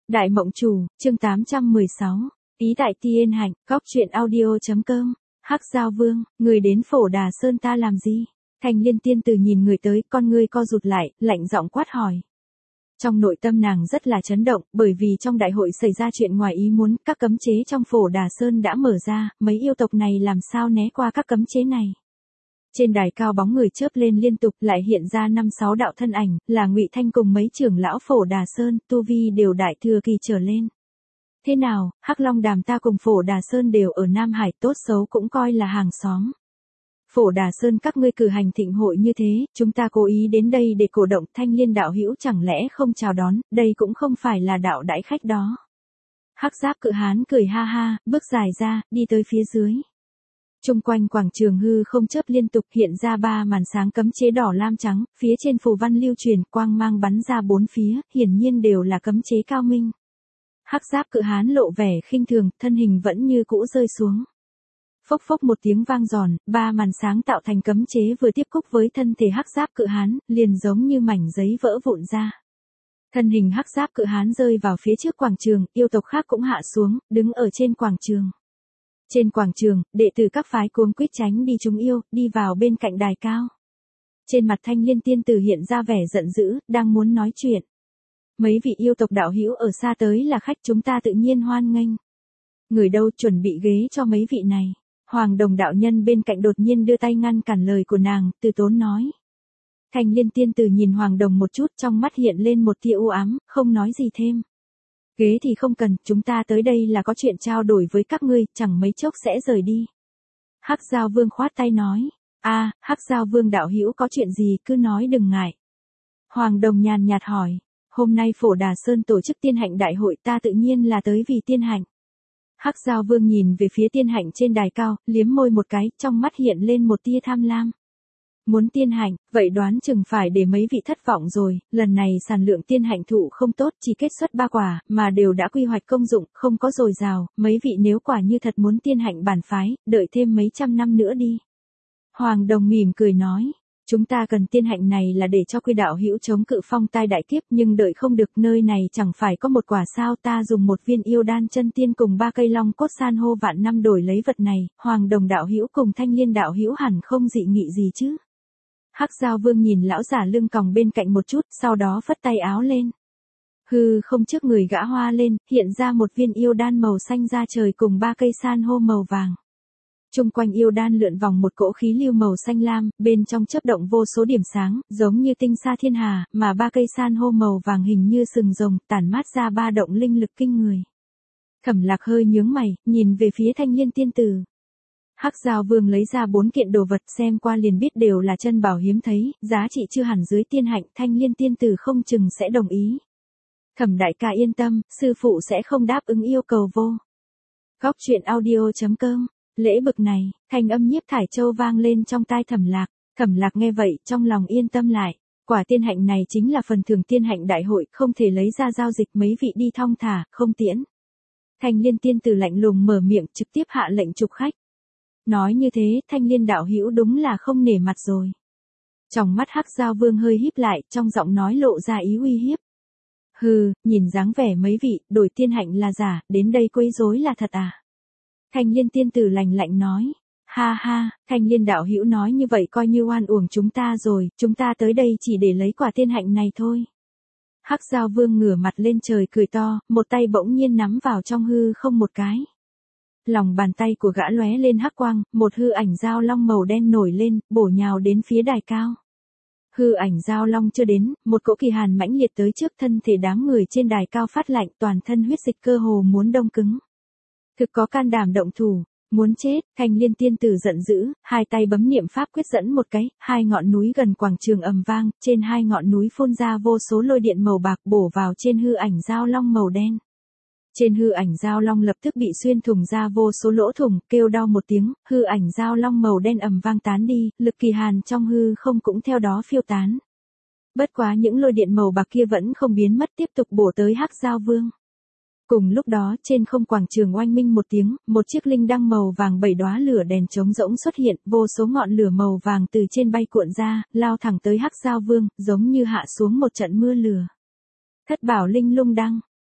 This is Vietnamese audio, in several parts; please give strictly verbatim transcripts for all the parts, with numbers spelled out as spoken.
Đại Mộng Chủ, chương tám trăm mười sáu. Ý tại Tiên Hạnh, góc truyện audio.com. Hắc Giao Vương, người đến Phổ Đà Sơn ta làm gì? Thanh Liên tiên tử nhìn người tới, con ngươi co rụt lại, lạnh giọng quát hỏi. Trong nội tâm nàng rất là chấn động, bởi vì trong đại hội xảy ra chuyện ngoài ý muốn, các cấm chế trong Phổ Đà Sơn đã mở ra, mấy yêu tộc này làm sao né qua các cấm chế này. Trên đài cao bóng người chớp lên liên tục, lại hiện ra năm sáu đạo thân ảnh, là Ngụy Thanh cùng mấy trưởng lão Phổ Đà Sơn, tu vi đều đại thừa kỳ trở lên. Thế nào, Hắc Long Đàm ta cùng Phổ Đà Sơn đều ở Nam Hải, tốt xấu cũng coi là hàng xóm. Phổ Đà Sơn các ngươi cử hành thịnh hội như thế, chúng ta cố ý đến đây để cổ động, Thanh Liên đạo hữu chẳng lẽ không chào đón, đây cũng không phải là đạo đãi khách đó. Hắc Giáp Cự Hán cười ha ha, bước dài ra, đi tới phía dưới. Trung quanh quảng trường hư không chớp liên tục, hiện ra ba màn sáng cấm chế đỏ lam trắng, phía trên phù văn lưu truyền, quang mang bắn ra bốn phía, hiển nhiên đều là cấm chế cao minh. Hắc Giáp Cự Hán lộ vẻ khinh thường, thân hình vẫn như cũ rơi xuống. Phốc phốc một tiếng vang giòn, ba màn sáng tạo thành cấm chế vừa tiếp xúc với thân thể Hắc Giáp Cự Hán, liền giống như mảnh giấy vỡ vụn ra. Thân hình Hắc Giáp Cự Hán rơi vào phía trước quảng trường, yêu tộc khác cũng hạ xuống, đứng ở trên quảng trường. Trên quảng trường, đệ tử các phái cuống quýt tránh đi chúng yêu, đi vào bên cạnh đài cao. Trên mặt Thanh Liên tiên tử hiện ra vẻ giận dữ, đang muốn nói chuyện. Mấy vị yêu tộc đạo hữu ở xa tới là khách, chúng ta tự nhiên hoan nghênh. Người đâu chuẩn bị ghế cho mấy vị này. Hoàng Đồng đạo nhân bên cạnh đột nhiên đưa tay ngăn cản lời của nàng, từ tốn nói. Thanh Liên tiên tử nhìn Hoàng Đồng một chút, trong mắt hiện lên một tia u ám, không nói gì thêm. Ghế thì không cần, chúng ta tới đây là có chuyện trao đổi với các ngươi, chẳng mấy chốc sẽ rời đi. Hắc Giao Vương khoát tay nói. A, à, Hắc Giao Vương đạo hữu có chuyện gì cứ nói đừng ngại. Hoàng Đồng nhàn nhạt hỏi. Hôm nay Phổ Đà Sơn tổ chức Tiên Hạnh đại hội, ta tự nhiên là tới vì Tiên Hạnh. Hắc Giao Vương nhìn về phía Tiên Hạnh trên đài cao, liếm môi một cái, trong mắt hiện lên một tia tham lam. Muốn Tiên Hạnh, vậy đoán chừng phải để mấy vị thất vọng rồi, lần này sản lượng Tiên Hạnh thụ không tốt, chỉ kết xuất ba quả, mà đều đã quy hoạch công dụng, không có dồi dào, mấy vị nếu quả như thật muốn Tiên Hạnh bản phái, đợi thêm mấy trăm năm nữa đi. Hoàng Đồng mỉm cười nói. Chúng ta cần Tiên Hạnh này là để cho quy đạo hữu chống cự phong tai đại kiếp, nhưng đợi không được, nơi này chẳng phải có một quả sao, ta dùng một viên yêu đan chân tiên cùng ba cây long cốt san hô vạn năm đổi lấy vật này, Hoàng Đồng đạo hữu cùng Thanh Liên đạo hữu hẳn không dị nghị gì chứ. Hắc Giao Vương nhìn lão giả lưng còng bên cạnh một chút, sau đó phất tay áo lên. Hư không trước người gã hoa lên, hiện ra một viên yêu đan màu xanh da trời cùng ba cây san hô màu vàng. Trung quanh yêu đan lượn vòng một cỗ khí lưu màu xanh lam, bên trong chớp động vô số điểm sáng, giống như tinh sa thiên hà, mà ba cây san hô màu vàng hình như sừng rồng, tản mát ra ba động linh lực kinh người. Thẩm Lạc hơi nhướng mày, nhìn về phía Thanh Liên tiên tử. Hắc Giao Vương lấy ra bốn kiện đồ vật, xem qua liền biết đều là chân bảo hiếm thấy, giá trị chưa hẳn dưới Tiên Hạnh, Thanh Liên tiên tử không chừng sẽ đồng ý. Thẩm đại ca yên tâm, sư phụ sẽ không đáp ứng yêu cầu vô. Góc truyện audio.com. Lễ bực này, thanh âm Nhiếp Thải Châu vang lên trong tai Thẩm Lạc. Thẩm Lạc nghe vậy, trong lòng yên tâm lại. Quả Tiên Hạnh này chính là phần thưởng Tiên Hạnh đại hội, không thể lấy ra giao dịch, mấy vị đi thong thả, không tiễn. Thanh Liên tiên tử lạnh lùng mở miệng, trực tiếp hạ lệnh trục khách. Nói như thế, Thanh Liên đạo hữu đúng là không nể mặt rồi. Trong mắt Hắc Giao Vương hơi híp lại, trong giọng nói lộ ra ý uy hiếp. Hừ, nhìn dáng vẻ mấy vị, đổi Tiên Hạnh là giả, đến đây quấy rối là thật à? Thanh Liên tiên tử lạnh lạnh nói. Ha ha, Thanh Liên đạo hữu nói như vậy coi như oan uổng chúng ta rồi, chúng ta tới đây chỉ để lấy quả Tiên Hạnh này thôi. Hắc Giao Vương ngửa mặt lên trời cười to, một tay bỗng nhiên nắm vào trong hư không một cái. Lòng bàn tay của gã lóe lên hắc quang, một hư ảnh giao long màu đen nổi lên, bổ nhào đến phía đài cao. Hư ảnh giao long chưa đến, một cỗ kỳ hàn mãnh liệt tới trước, thân thể đám người trên đài cao phát lạnh, toàn thân huyết dịch cơ hồ muốn đông cứng. Thực có can đảm động thủ, muốn chết. Thanh Liên tiên tử giận dữ, hai tay bấm niệm pháp quyết dẫn một cái, hai ngọn núi gần quảng trường ầm vang, trên hai ngọn núi phun ra vô số lôi điện màu bạc bổ vào trên hư ảnh giao long màu đen. Trên hư ảnh giao long lập tức bị xuyên thủng ra vô số lỗ thủng, kêu đau một tiếng, hư ảnh giao long màu đen ầm vang tán đi, lực kỳ hàn trong hư không cũng theo đó phiêu tán. Bất quá những lôi điện màu bạc kia vẫn không biến mất, tiếp tục bổ tới Hắc Giao Vương. Cùng lúc đó, trên không quảng trường oanh minh một tiếng, một chiếc linh đăng màu vàng bảy đóa lửa đèn trống rỗng xuất hiện, vô số ngọn lửa màu vàng từ trên bay cuộn ra, lao thẳng tới Hắc Giao Vương, giống như hạ xuống một trận mưa lửa. Thất bảo linh lung đăng.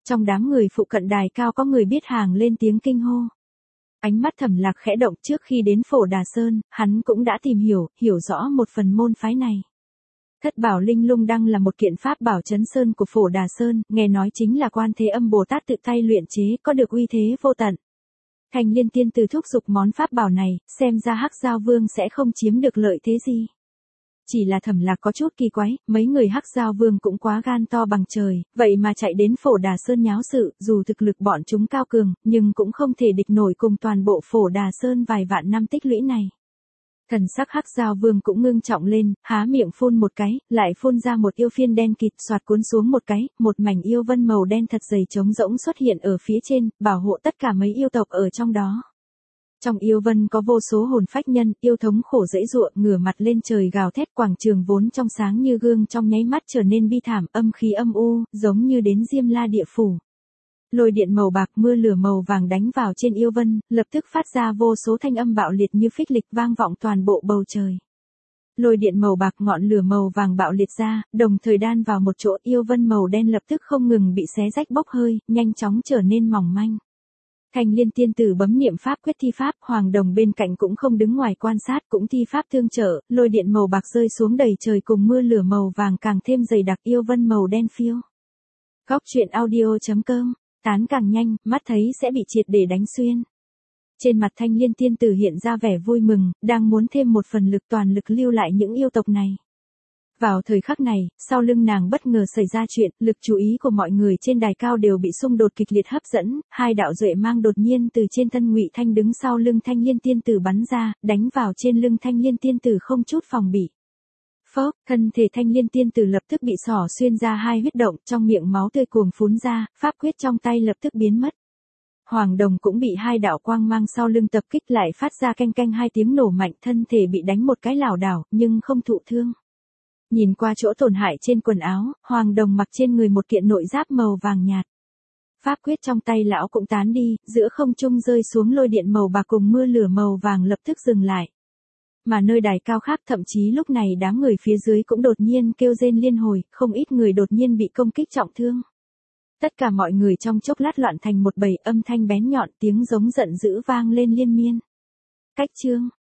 Trong đám người phụ cận đài cao có người biết hàng lên tiếng kinh hô. Ánh mắt Thẩm Lạc khẽ động, trước khi đến Phổ Đà Sơn, hắn cũng đã tìm hiểu, hiểu rõ một phần môn phái này. Thất bảo linh lung đăng là một kiện pháp bảo trấn sơn của Phổ Đà Sơn, nghe nói chính là Quan Thế Âm Bồ Tát tự tay luyện chế, có được uy thế vô tận. Thanh Liên tiên tử thúc giục món pháp bảo này, xem ra Hắc Giao Vương sẽ không chiếm được lợi thế gì. Chỉ là Thẩm Lạc có chút kỳ quái, mấy người Hắc Giao Vương cũng quá gan to bằng trời, vậy mà chạy đến Phổ Đà Sơn nháo sự, dù thực lực bọn chúng cao cường, nhưng cũng không thể địch nổi cùng toàn bộ Phổ Đà Sơn vài vạn năm tích lũy này. Thần sắc Hắc Giao Vương cũng ngưng trọng lên, há miệng phun một cái, lại phun ra một yêu phiên đen kịt, xoạt cuốn xuống một cái, một mảnh yêu vân màu đen thật dày trống rỗng xuất hiện ở phía trên, bảo hộ tất cả mấy yêu tộc ở trong đó. Trong yêu vân có vô số hồn phách nhân, yêu thống khổ dãy ruộng, ngửa mặt lên trời gào thét, quảng trường vốn trong sáng như gương trong nháy mắt trở nên bi thảm, âm khí âm u, giống như đến Diêm La địa phủ. Lôi điện màu bạc, mưa lửa màu vàng đánh vào trên yêu vân, lập tức phát ra vô số thanh âm bạo liệt như phích lịch vang vọng toàn bộ bầu trời. Lôi điện màu bạc, ngọn lửa màu vàng bạo liệt ra, đồng thời đan vào một chỗ, yêu vân màu đen lập tức không ngừng bị xé rách bốc hơi, nhanh chóng trở nên mỏng manh. Thanh Liên tiên tử bấm niệm pháp quyết thi pháp, Hoàng Đồng bên cạnh cũng không đứng ngoài quan sát, cũng thi pháp tương trợ, lôi điện màu bạc rơi xuống đầy trời cùng mưa lửa màu vàng càng thêm dày đặc, yêu vân màu đen phiêu. Góc truyện audio chấm com, tán càng nhanh, mắt thấy sẽ bị triệt để đánh xuyên. Trên mặt Thanh Liên tiên tử hiện ra vẻ vui mừng, đang muốn thêm một phần lực toàn lực lưu lại những yêu tộc này. Vào thời khắc này, sau lưng nàng bất ngờ xảy ra chuyện, lực chú ý của mọi người trên đài cao đều bị xung đột kịch liệt hấp dẫn, hai đạo duệ mang đột nhiên từ trên thân Ngụy Thanh đứng sau lưng Thanh Liên tiên tử bắn ra, đánh vào trên lưng Thanh Liên tiên tử không chút phòng bị. Phốc, thân thể Thanh Liên tiên tử lập tức bị xỏ xuyên ra hai huyết động, trong miệng máu tươi cuồng phún ra, pháp quyết trong tay lập tức biến mất. Hoàng Đồng cũng bị hai đạo quang mang sau lưng tập kích lại phát ra canh canh hai tiếng nổ mạnh, thân thể bị đánh một cái lảo đảo, nhưng không thụ thương. Nhìn qua chỗ tổn hại trên quần áo, Hoàng Đồng mặc trên người một kiện nội giáp màu vàng nhạt. Pháp quyết trong tay lão cũng tán đi, giữa không trung rơi xuống lôi điện màu bạc cùng mưa lửa màu vàng lập tức dừng lại. Mà nơi đài cao khác thậm chí lúc này đám người phía dưới cũng đột nhiên kêu rên liên hồi, không ít người đột nhiên bị công kích trọng thương. Tất cả mọi người trong chốc lát loạn thành một bầy, âm thanh bén nhọn, tiếng giống giận dữ vang lên liên miên. Cách chương